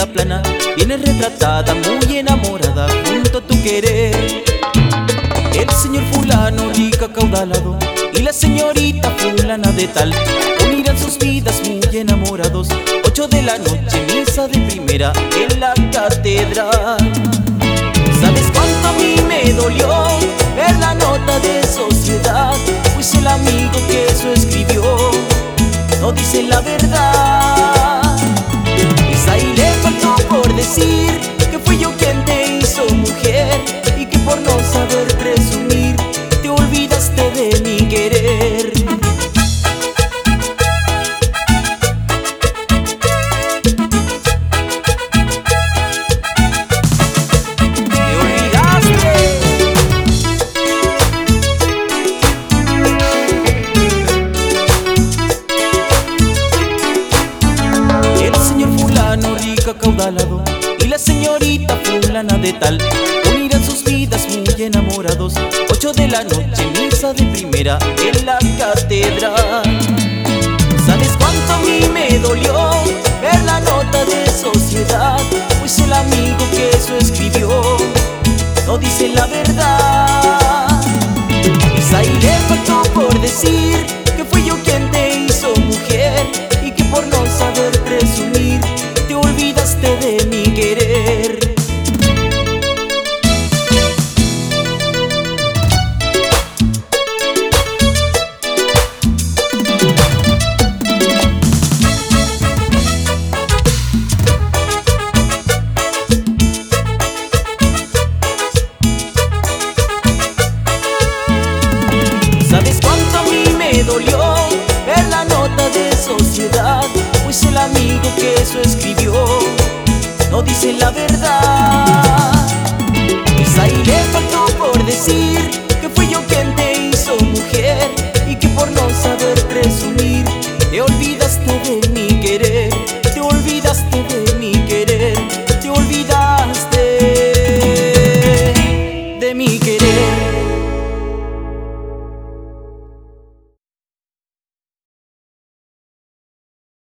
plana viene retratada, muy enamorada, junto a tu querer. El señor fulano rico acaudalado y la señorita fulana de tal unirán sus vidas muy enamorados. 8 de la noche, misa de primera en la catedral. ¿Sabes cuánto a mí me dolió ver la nota de sociedad? Pues el amigo que eso escribió no dice la verdad. Quizá ahí le faltó por decir que fui yo quien te hizo mujer y que por no saber presumir te olvidaste de mi querer. Acaudalado y la señorita fulana de tal unirán sus vidas muy enamorados. 8 de la noche, misa de primera en la catedral. ¿Sabes cuánto a mí me dolió ver la nota de sociedad? Pues el amigo que eso escribió no dice la verdad. Quizá ahí le faltó por decir que fui yo quien te hizo mujer y que por no saber presumir te olvidaste de mi querer. ¿Sabes cuánto a mí me dolió ver la nota de sociedad? Pues el amigo que eso escribió no dice la verdad.